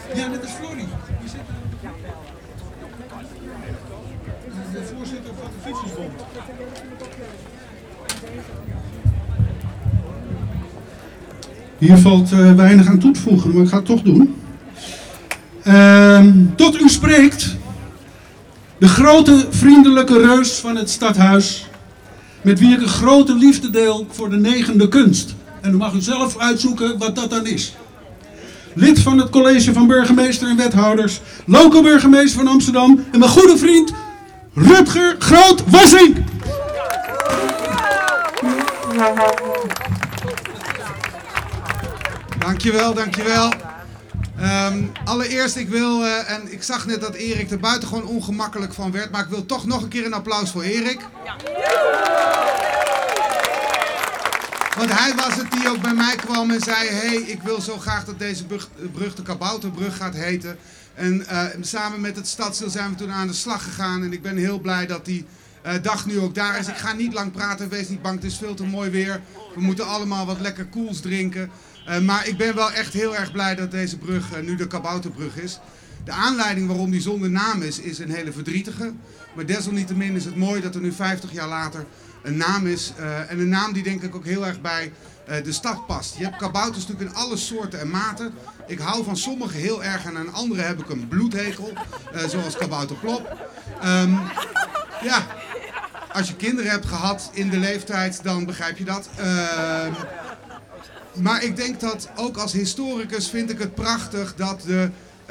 Ja, dat is Florrie. Die zit de voorzitter van de Fietsersbond. Hier valt weinig aan toe te voegen, maar ik ga het toch doen. Tot u spreekt de grote vriendelijke reus van het stadhuis, met wie ik een grote liefde deel voor de negende kunst. En u mag u zelf uitzoeken wat dat dan is. Lid van het college van burgemeester en wethouders, lokaal burgemeester van Amsterdam en mijn goede vriend Rutger Groot-Wassink. Dankjewel, dankjewel. Allereerst, en ik zag net dat Erik er buitengewoon ongemakkelijk van werd, maar ik wil toch nog een keer een applaus voor Erik. Want hij was het die ook bij mij kwam en zei, hey, ik wil zo graag dat deze brug de Kabouterbrug gaat heten. En samen met het stadsdeel zijn we toen aan de slag gegaan en ik ben heel blij dat die dag nu ook daar is. Ik ga niet lang praten, wees niet bang, het is veel te mooi weer. We moeten allemaal wat lekker koels drinken. Maar ik ben wel echt heel erg blij dat deze brug nu de Kabouterbrug is. De aanleiding waarom die zonder naam is een hele verdrietige. Maar desalniettemin is het mooi dat er nu 50 jaar later een naam is. En een naam die denk ik ook heel erg bij de stad past. Je hebt kabouters natuurlijk in alle soorten en maten. Ik hou van sommige heel erg en aan andere heb ik een bloedhekel. Zoals kabouter Plop. Ja, als je kinderen hebt gehad in de leeftijd, dan begrijp je dat. Maar ik denk dat ook als historicus vind ik het prachtig dat de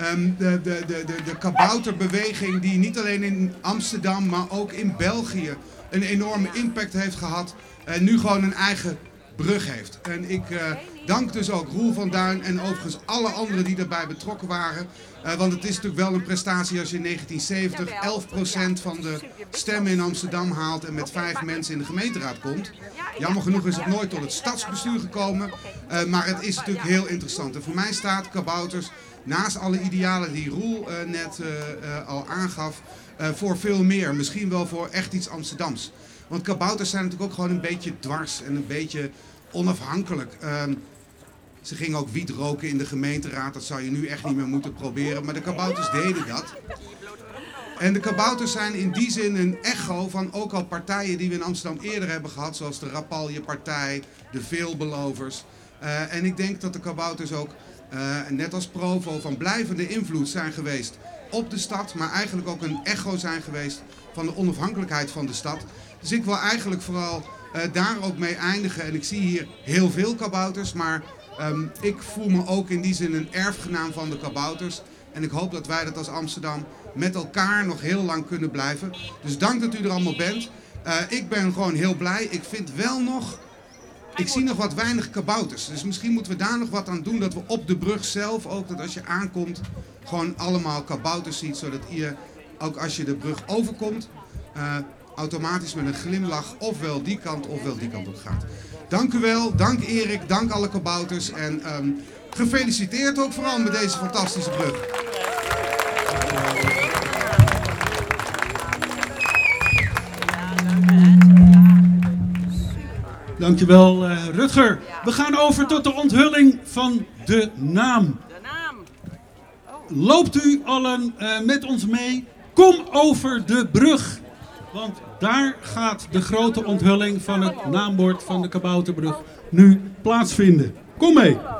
kabouterbeweging die niet alleen in Amsterdam, maar ook in België een enorme impact heeft gehad, nu gewoon een eigen brug heeft. En ik dank dus ook Roel van Duin en overigens alle anderen die daarbij betrokken waren. Want het is natuurlijk wel een prestatie als je in 1970 11% van de stemmen in Amsterdam haalt en met 5 mensen in de gemeenteraad komt. Jammer genoeg is het nooit tot het stadsbestuur gekomen, maar het is natuurlijk heel interessant. En voor mij staat kabouters, naast alle idealen die Roel net al aangaf, voor veel meer. Misschien wel voor echt iets Amsterdams. Want kabouters zijn natuurlijk ook gewoon een beetje dwars en een beetje onafhankelijk. Ze gingen ook wiet roken in de gemeenteraad, dat zou je nu echt niet meer moeten proberen. Maar de kabouters deden dat. En de kabouters zijn in die zin een echo van ook al partijen die we in Amsterdam eerder hebben gehad. Zoals de Rapalje-partij, de Veelbelovers. En ik denk dat de kabouters ook, net als Provo, van blijvende invloed zijn geweest op de stad. Maar eigenlijk ook een echo zijn geweest van de onafhankelijkheid van de stad. Dus ik wil eigenlijk vooral daar ook mee eindigen. En ik zie hier heel veel kabouters, maar ik voel me ook in die zin een erfgenaam van de kabouters. En ik hoop dat wij dat als Amsterdam met elkaar nog heel lang kunnen blijven. Dus dank dat u er allemaal bent. Ik ben gewoon heel blij. Ik vind wel nog, ik zie nog wat weinig kabouters. Dus misschien moeten we daar nog wat aan doen. Dat we op de brug zelf ook, dat als je aankomt, gewoon allemaal kabouters ziet. Zodat je, ook als je de brug overkomt, automatisch met een glimlach ofwel die kant op gaat. Dank u wel, dank Erik, dank alle kabouters en gefeliciteerd ook vooral met deze fantastische brug. Dankjewel Rutger. We gaan over tot de onthulling van de naam. Loopt u allen met ons mee? Kom over de brug. Want daar gaat de grote onthulling van het naambord van de Kabouterbrug nu plaatsvinden. Kom mee!